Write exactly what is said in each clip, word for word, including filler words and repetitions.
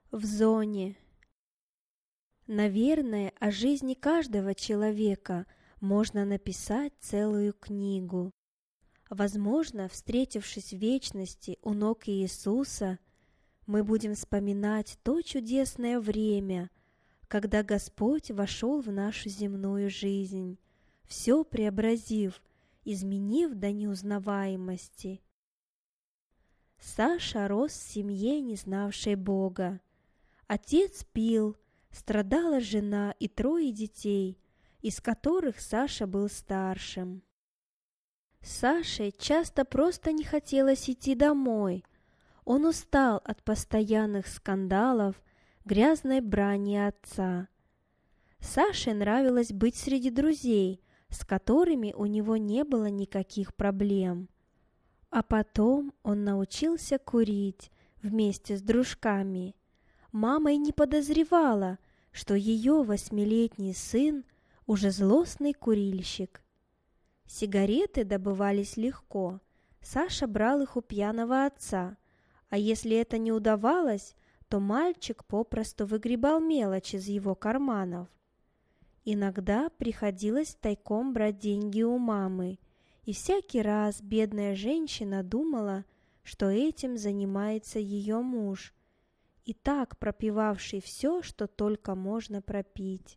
В зоне. Наверное, о жизни каждого человека можно написать целую книгу. Возможно, встретившись в вечности у ног Иисуса, мы будем вспоминать то чудесное время, когда Господь вошел в нашу земную жизнь, все преобразив, изменив до неузнаваемости. Саша рос в семье, не знавшей Бога. Отец пил, страдала жена и трое детей, из которых Саша был старшим. Саше часто просто не хотелось идти домой. Он устал от постоянных скандалов, грязной брани отца. Саше нравилось быть среди друзей, с которыми у него не было никаких проблем. А потом он научился курить вместе с дружками. Мама и не подозревала, что ее восьмилетний сын уже злостный курильщик. Сигареты добывались легко. Саша брал их у пьяного отца, а если это не удавалось, то мальчик попросту выгребал мелочь из его карманов. Иногда приходилось тайком брать деньги у мамы, и всякий раз бедная женщина думала, что этим занимается ее муж, и так пропивавший все, что только можно пропить.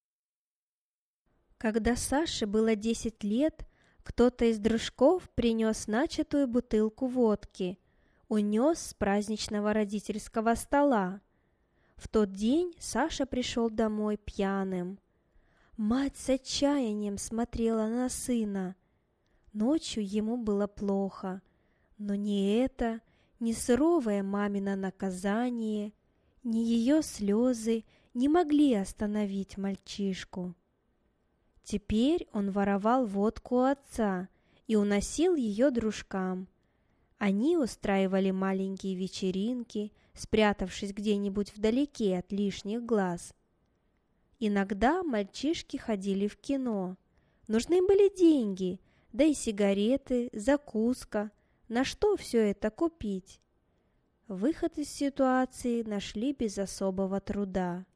Когда Саше было десять лет, кто-то из дружков принес начатую бутылку водки, унес с праздничного родительского стола. В тот день Саша пришел домой пьяным. Мать с отчаянием смотрела на сына. Ночью ему было плохо, но ни это, ни суровое мамино наказание, ни ее слезы не могли остановить мальчишку. Теперь он воровал водку у отца и уносил ее дружкам. Они устраивали маленькие вечеринки, спрятавшись где-нибудь вдалеке от лишних глаз. Иногда мальчишки ходили в кино. Нужны были деньги, да и сигареты, закуска. На что все это купить? Выход из ситуации нашли без особого труда.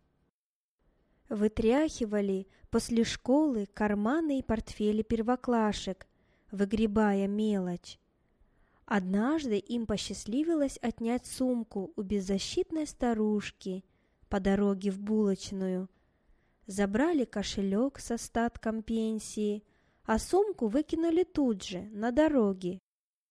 Вытряхивали после школы карманы и портфели первоклашек, выгребая мелочь. Однажды им посчастливилось отнять сумку у беззащитной старушки по дороге в булочную. Забрали кошелек с остатком пенсии, а сумку выкинули тут же, на дороге.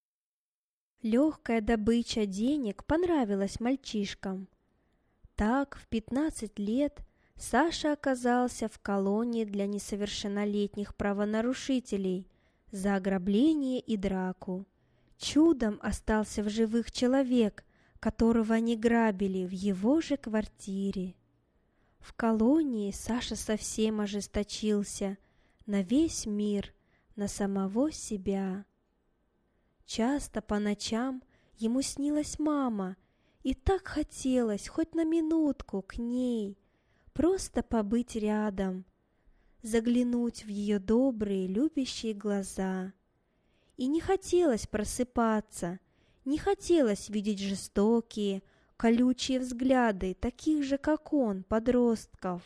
Легкая добыча денег понравилась мальчишкам. Так, в пятнадцать лет Саша оказался в колонии для несовершеннолетних правонарушителей за ограбление и драку. Чудом остался в живых человек, которого они грабили в его же квартире. В колонии Саша совсем ожесточился на весь мир, на самого себя. Часто по ночам ему снилась мама, и так хотелось хоть на минутку к ней, просто побыть рядом, заглянуть в ее добрые, любящие глаза. И не хотелось просыпаться, не хотелось видеть жестокие, колючие взгляды таких же, как он, подростков.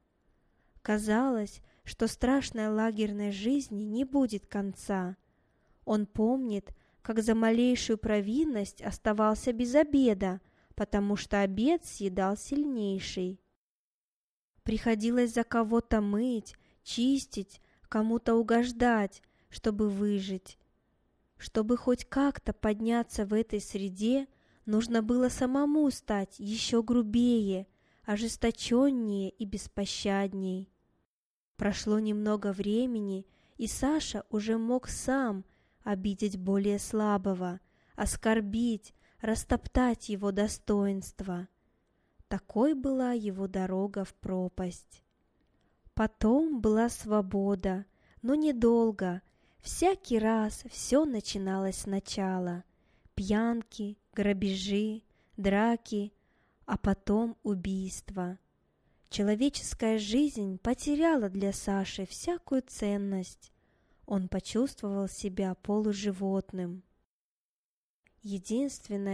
Казалось, что страшной лагерной жизни не будет конца. Он помнит, как за малейшую провинность оставался без обеда, потому что обед съедал сильнейший. Приходилось за кого-то мыть, чистить, кому-то угождать, чтобы выжить. Чтобы хоть как-то подняться в этой среде, нужно было самому стать еще грубее, ожесточеннее и беспощадней. Прошло немного времени, и Саша уже мог сам обидеть более слабого, оскорбить, растоптать его достоинство. Такой была его дорога в пропасть. Потом была свобода, но недолго. Всякий раз все начиналось сначала. Пьянки, грабежи, драки, а потом убийства. Человеческая жизнь потеряла для Саши всякую ценность. Он почувствовал себя полуживотным. Единственное,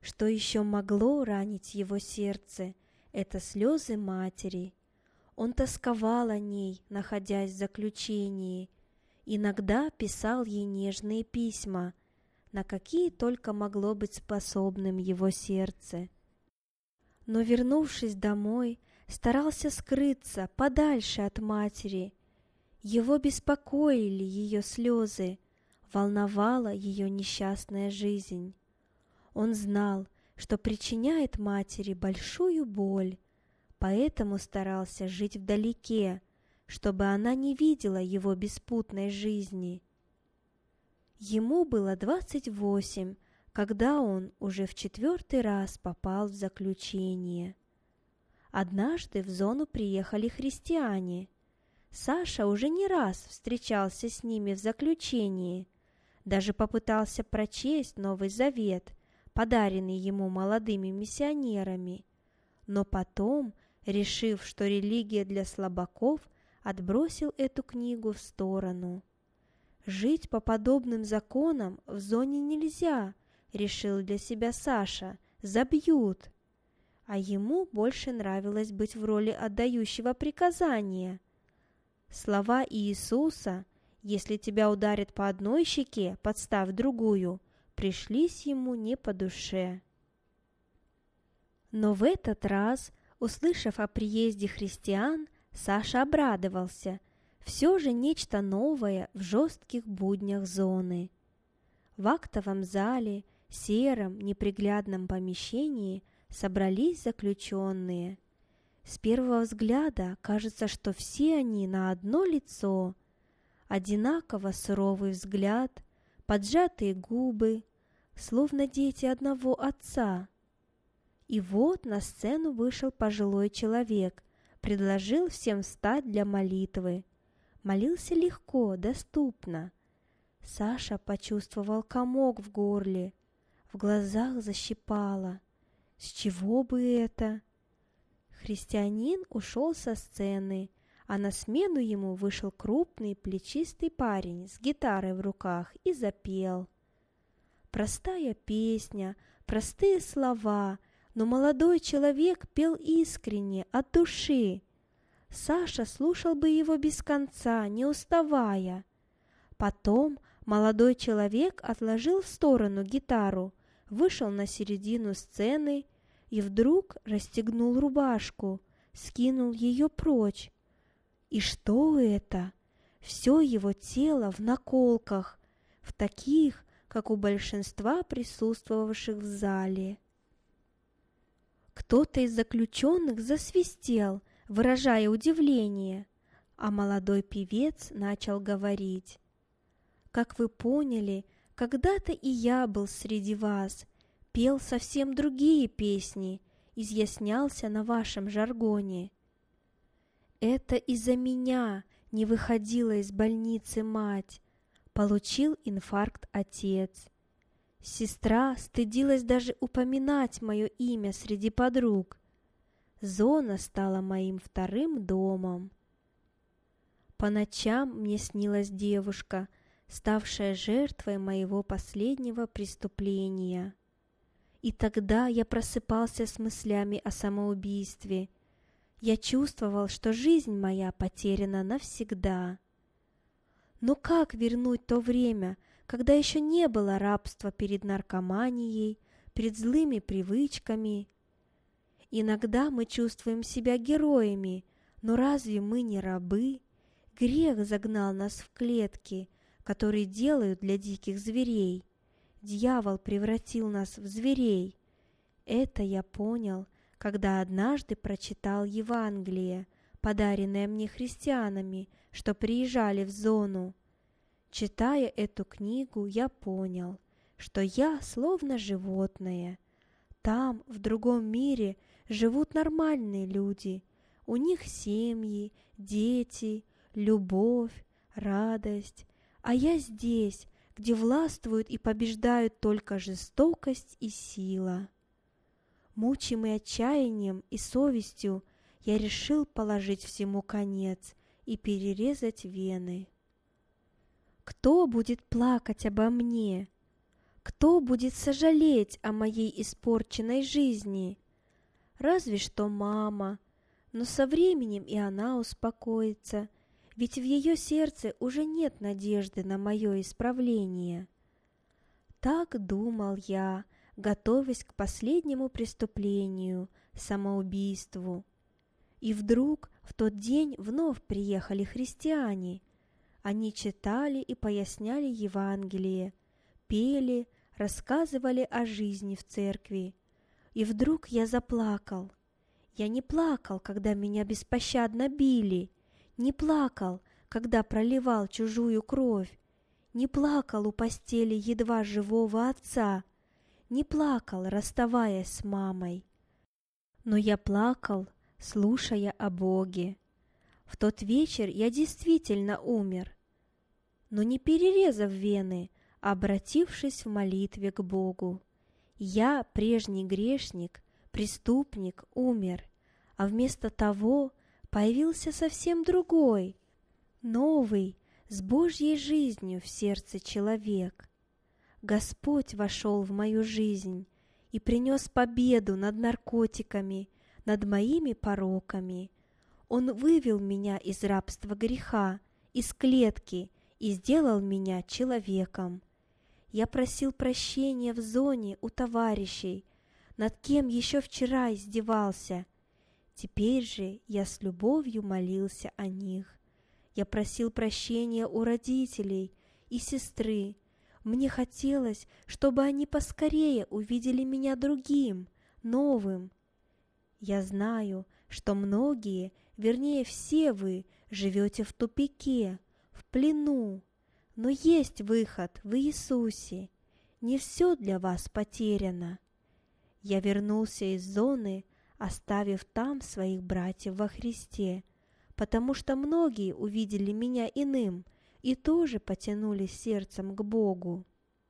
Что еще могло ранить его сердце, это слезы матери. Он тосковал о ней, находясь в заключении. Иногда писал ей нежные письма, на какие только могло быть способным его сердце. Но, вернувшись домой, старался скрыться подальше от матери. Его беспокоили ее слезы, волновала ее несчастная жизнь. Он знал, что причиняет матери большую боль, поэтому старался жить вдалеке, чтобы она не видела его беспутной жизни. Ему было двадцать восемь, когда он уже в четвертый раз попал в заключение. Однажды в зону приехали христиане. Саша уже не раз встречался с ними в заключении, даже попытался прочесть Новый Завет, подаренный ему молодыми миссионерами, но потом, решив, что религия для слабаков, отбросил эту книгу в сторону. «Жить по подобным законам в зоне нельзя», — решил для себя Саша, — «забьют». А ему больше нравилось быть в роли отдающего приказания. Слова Иисуса «Если тебя ударят по одной щеке, подставь другую», пришлись ему не по душе. Но в этот раз, услышав о приезде христиан, Саша обрадовался. Все же нечто новое в жестких буднях зоны. В актовом зале, сером, неприглядном помещении собрались заключенные. С первого взгляда кажется, что все они на одно лицо. Одинаково суровый взгляд, поджатые губы, словно дети одного отца. И вот на сцену вышел пожилой человек, предложил всем встать для молитвы. Молился легко, доступно. Саша почувствовал комок в горле, в глазах защипало. С чего бы это? Христианин ушел со сцены, а на смену ему вышел крупный плечистый парень с гитарой в руках и запел. Простая песня, простые слова, но молодой человек пел искренне, от души. Саша слушал бы его без конца, не уставая. Потом молодой человек отложил в сторону гитару, вышел на середину сцены и вдруг расстегнул рубашку, скинул ее прочь. И что это? Все его тело в наколках, в таких, как у большинства присутствовавших в зале. Кто-то из заключенных засвистел, выражая удивление, а молодой певец начал говорить. «Как вы поняли, когда-то и я был среди вас, пел совсем другие песни, изъяснялся на вашем жаргоне. Это из-за меня не выходила из больницы мать, получил инфаркт отец. Сестра стыдилась даже упоминать мое имя среди подруг. Зона стала моим вторым домом. По ночам мне снилась девушка, ставшая жертвой моего последнего преступления. И тогда я просыпался с мыслями о самоубийстве. Я чувствовал, что жизнь моя потеряна навсегда. Но как вернуть то время, когда еще не было рабства перед наркоманией, перед злыми привычками? Иногда мы чувствуем себя героями, но разве мы не рабы? Грех загнал нас в клетки, которые делают для диких зверей. Дьявол превратил нас в зверей. Это я понял, когда однажды прочитал Евангелие, подаренное мне христианами, что приезжали в зону. Читая эту книгу, я понял, что я словно животное. Там, в другом мире, живут нормальные люди. У них семьи, дети, любовь, радость. А я здесь, где властвуют и побеждают только жестокость и сила. Мучимый отчаянием и совестью, я решил положить всему конец и перерезать вены. Кто будет плакать обо мне? Кто будет сожалеть о моей испорченной жизни? Разве что мама, но со временем и она успокоится, ведь в ее сердце уже нет надежды на мое исправление. Так думал я, готовясь к последнему преступлению, самоубийству. И вдруг в тот день вновь приехали христиане. Они читали и поясняли Евангелие, пели, рассказывали о жизни в церкви. И вдруг я заплакал. Я не плакал, когда меня беспощадно били, не плакал, когда проливал чужую кровь, не плакал у постели едва живого отца, не плакал, расставаясь с мамой. Но я плакал, слушая о Боге. В тот вечер я действительно умер, но не перерезав вены, а обратившись в молитве к Богу. Я, прежний грешник, преступник, умер, а вместо того появился совсем другой, новый, с Божьей жизнью в сердце человек. Господь вошел в мою жизнь и принес победу над наркотиками, над моими пороками. Он вывел меня из рабства греха, из клетки и сделал меня человеком. Я просил прощения в зоне у товарищей, над кем еще вчера издевался. Теперь же я с любовью молился о них. Я просил прощения у родителей и сестры. Мне хотелось, чтобы они поскорее увидели меня другим, новым. Я знаю, что многие, вернее все вы, живете в тупике, в плену, но есть выход в Иисусе. Не все для вас потеряно. Я вернулся из зоны, оставив там своих братьев во Христе, потому что многие увидели меня иным и тоже потянулись сердцем к Богу.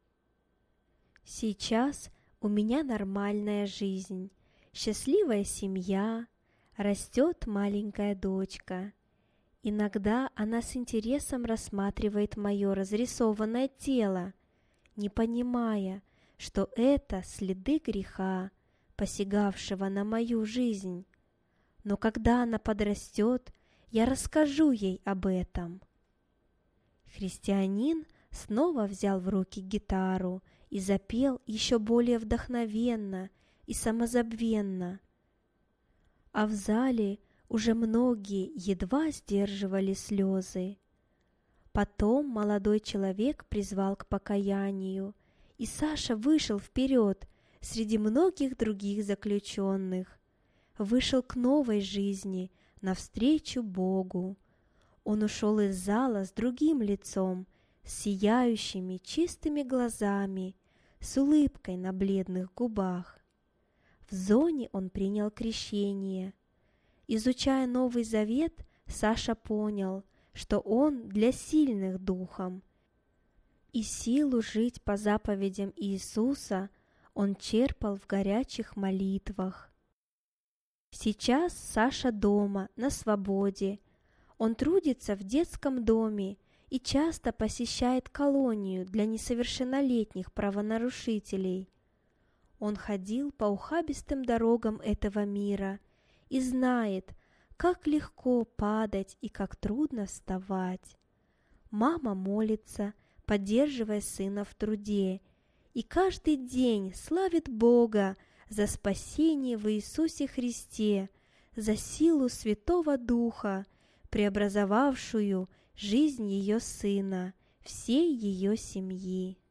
Сейчас у меня нормальная жизнь, счастливая семья, растет маленькая дочка. Иногда она с интересом рассматривает мое разрисованное тело, не понимая, что это следы греха, посягавшего на мою жизнь. Но когда она подрастет, я расскажу ей об этом. Христианин снова взял в руки гитару и запел еще более вдохновенно и самозабвенно. А в зале уже многие едва сдерживали слезы. Потом молодой человек призвал к покаянию, и Саша вышел вперед среди многих других заключенных. Вышел к новой жизни, навстречу Богу. Он ушел из зала с другим лицом, с сияющими чистыми глазами, с улыбкой на бледных губах. В зоне он принял крещение. Изучая Новый Завет, Саша понял, что он для сильных духом, и силу жить по заповедям Иисуса он черпал в горячих молитвах. Сейчас Саша дома, на свободе. Он трудится в детском доме и часто посещает колонию для несовершеннолетних правонарушителей. Он ходил по ухабистым дорогам этого мира и знает, как легко падать и как трудно вставать. Мама молится, поддерживая сына в труде, и каждый день славит Бога за спасение в Иисусе Христе, за силу Святого Духа, преобразовавшую жизнь ее сына, всей ее семьи.